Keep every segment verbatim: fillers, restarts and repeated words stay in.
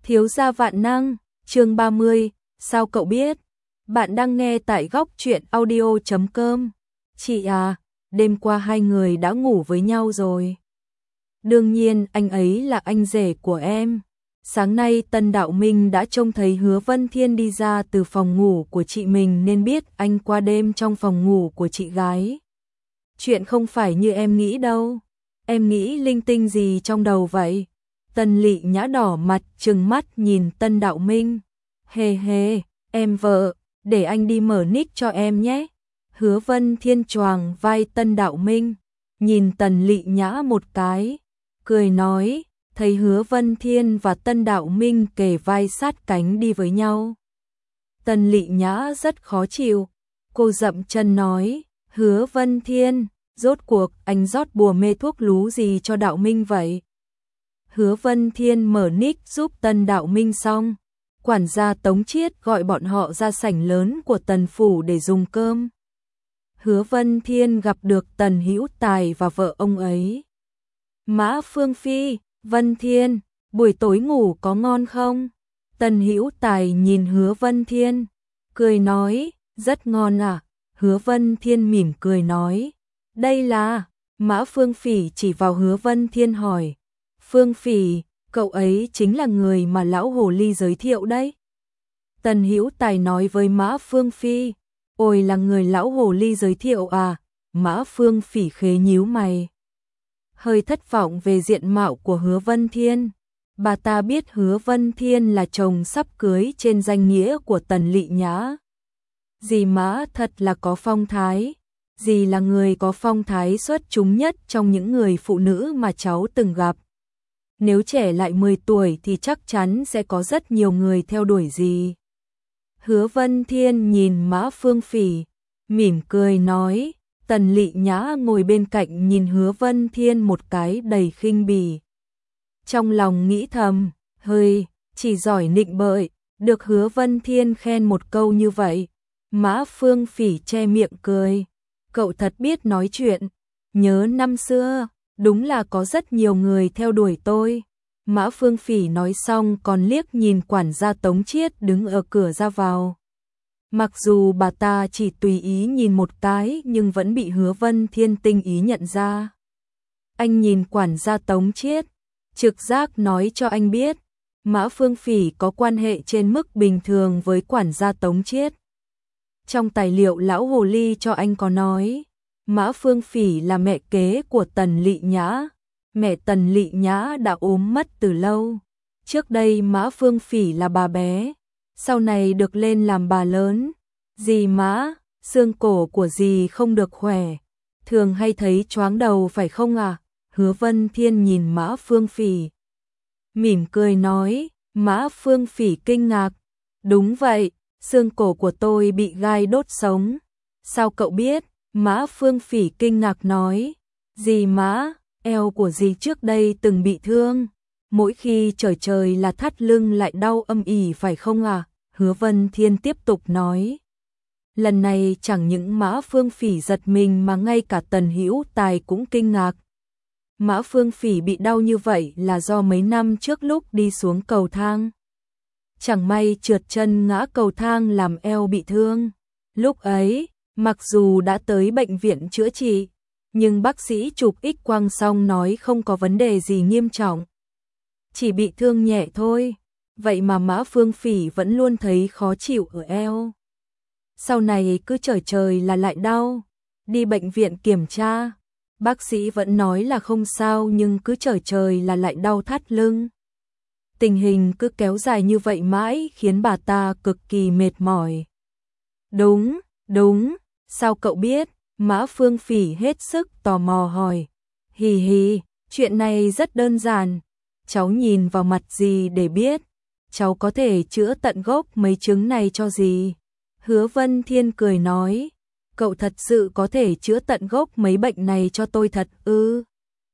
Thiếu gia vạn năng, chương ba mươi, sao cậu biết? Bạn đang nghe tại góc truyện audio chấm com. Chị à, đêm qua hai người đã ngủ với nhau rồi. Đương nhiên anh ấy là anh rể của em. Sáng nay Tân Đạo Minh đã trông thấy Hứa Vân Thiên đi ra từ phòng ngủ của chị mình nên biết anh qua đêm trong phòng ngủ của chị gái. Chuyện không phải như em nghĩ đâu. Em nghĩ linh tinh gì trong đầu vậy? Tần Lị Nhã đỏ mặt trừng mắt nhìn Tân Đạo Minh. Hề hề, em vợ, để anh đi mở nick cho em nhé. Hứa Vân Thiên choàng vai Tân Đạo Minh, nhìn Tần Lị Nhã một cái, cười nói, thấy Hứa Vân Thiên và Tân Đạo Minh kề vai sát cánh đi với nhau. Tần Lị Nhã rất khó chịu, cô dậm chân nói, Hứa Vân Thiên, rốt cuộc anh rót bùa mê thuốc lú gì cho Đạo Minh vậy? Hứa Vân Thiên mở nick giúp Tân Đạo Minh xong, quản gia Tống Chiết gọi bọn họ ra sảnh lớn của Tần phủ để dùng cơm. Hứa Vân Thiên gặp được Tần Hữu Tài và vợ ông ấy. Mã Phương Phi, Vân Thiên, buổi tối ngủ có ngon không? Tần Hữu Tài nhìn Hứa Vân Thiên, cười nói, rất ngon à? Hứa Vân Thiên mỉm cười nói, đây là... Mã Phương Phỉ chỉ vào Hứa Vân Thiên hỏi, Phương Phỉ, cậu ấy chính là người mà lão hồ ly giới thiệu đấy. Tần Hữu Tài nói với Mã Phương Phi, ôi là người lão hồ ly giới thiệu à? Mã Phương Phỉ khế nhíu mày, hơi thất vọng về diện mạo của Hứa Vân Thiên. Bà ta biết Hứa Vân Thiên là chồng sắp cưới trên danh nghĩa của Tần Lị Nhã. Dì Mã thật là có phong thái, dì là người có phong thái xuất chúng nhất trong những người phụ nữ mà cháu từng gặp. Nếu trẻ lại mười tuổi thì chắc chắn sẽ có rất nhiều người theo đuổi dì. Hứa Vân Thiên nhìn Mã Phương Phỉ, mỉm cười nói, Tần Lị Nhã ngồi bên cạnh nhìn Hứa Vân Thiên một cái đầy khinh bỉ. Trong lòng nghĩ thầm, hơi, chỉ giỏi nịnh bợ, được Hứa Vân Thiên khen một câu như vậy. Mã Phương Phỉ che miệng cười, cậu thật biết nói chuyện, nhớ năm xưa, đúng là có rất nhiều người theo đuổi tôi. Mã Phương Phỉ nói xong còn liếc nhìn quản gia Tống Chiết đứng ở cửa ra vào. Mặc dù bà ta chỉ tùy ý nhìn một cái nhưng vẫn bị Hứa Vân Thiên tinh ý nhận ra. Anh nhìn quản gia Tống Chiết, trực giác nói cho anh biết, Mã Phương Phỉ có quan hệ trên mức bình thường với quản gia Tống Chiết. Trong tài liệu lão hồ ly cho anh có nói, Mã Phương Phỉ là mẹ kế của Tần Lị Nhã. Mẹ Tần Lị Nhã đã ốm mất từ lâu. Trước đây Mã Phương Phỉ là bà bé, sau này được lên làm bà lớn. Dì Mã, xương cổ của dì không được khỏe, thường hay thấy choáng đầu phải không à? Hứa Vân Thiên nhìn Mã Phương Phỉ, mỉm cười nói. Mã Phương Phỉ kinh ngạc, đúng vậy, xương cổ của tôi bị gai đốt sống. Sao cậu biết? Mã Phương Phỉ kinh ngạc nói, dì Mã, eo của dì trước đây từng bị thương, mỗi khi trời trời là thắt lưng lại đau âm ỉ phải không à? Hứa Vân Thiên tiếp tục nói. Lần này chẳng những Mã Phương Phỉ giật mình mà ngay cả Tần Hữu Tài cũng kinh ngạc. Mã Phương Phỉ bị đau như vậy là do mấy năm trước lúc đi xuống cầu thang, chẳng may trượt chân ngã cầu thang làm eo bị thương. Lúc ấy, mặc dù đã tới bệnh viện chữa trị, nhưng bác sĩ chụp X quang xong nói không có vấn đề gì nghiêm trọng, chỉ bị thương nhẹ thôi. Vậy mà Mã Phương Phỉ vẫn luôn thấy khó chịu ở eo. Sau này cứ trời trời là lại đau, đi bệnh viện kiểm tra, bác sĩ vẫn nói là không sao nhưng cứ trời trời là lại đau thắt lưng. Tình hình cứ kéo dài như vậy mãi khiến bà ta cực kỳ mệt mỏi. Đúng, đúng, sao cậu biết? Mã Phương Phỉ hết sức tò mò hỏi. Hì hì, chuyện này rất đơn giản, cháu nhìn vào mặt dì để biết, cháu có thể chữa tận gốc mấy chứng này cho dì. Hứa Vân Thiên cười nói, cậu thật sự có thể chữa tận gốc mấy bệnh này cho tôi thật ư?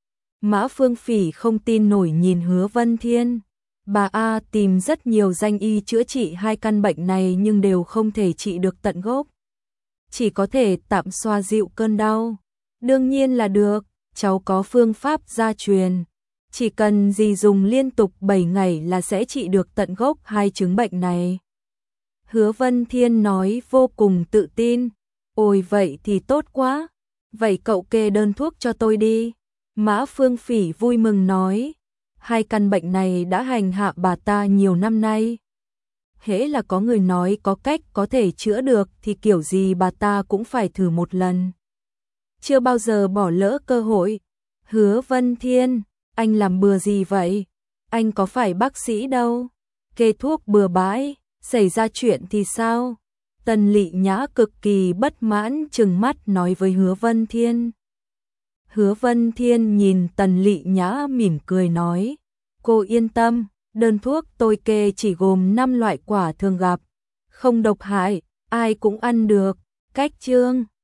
Mã Phương Phỉ không tin nổi nhìn Hứa Vân Thiên. Bà A tìm rất nhiều danh y chữa trị hai căn bệnh này nhưng đều không thể trị được tận gốc, chỉ có thể tạm xoa dịu cơn đau. Đương nhiên là được, cháu có phương pháp gia truyền. chỉ cần dì dùng liên tục bảy ngày là sẽ trị được tận gốc hai chứng bệnh này. Hứa Vân Thiên nói vô cùng tự tin. Ôi vậy thì tốt quá. Vậy cậu kê đơn thuốc cho tôi đi. Mã Phương Phỉ vui mừng nói. Hai căn bệnh này đã hành hạ bà ta nhiều năm nay. Hễ là có người nói có cách có thể chữa được thì kiểu gì bà ta cũng phải thử một lần. Chưa bao giờ bỏ lỡ cơ hội. Hứa Vân Thiên, anh làm bừa gì vậy? Anh có phải bác sĩ đâu. Kê thuốc bừa bãi, xảy ra chuyện thì sao? Tần Lị Nhã cực kỳ bất mãn trừng mắt nói với Hứa Vân Thiên. Hứa Vân Thiên nhìn Tần Lị Nhã mỉm cười nói. Cô yên tâm, đơn thuốc tôi kê chỉ gồm năm loại quả thường gặp. Không độc hại, ai cũng ăn được. Cách chương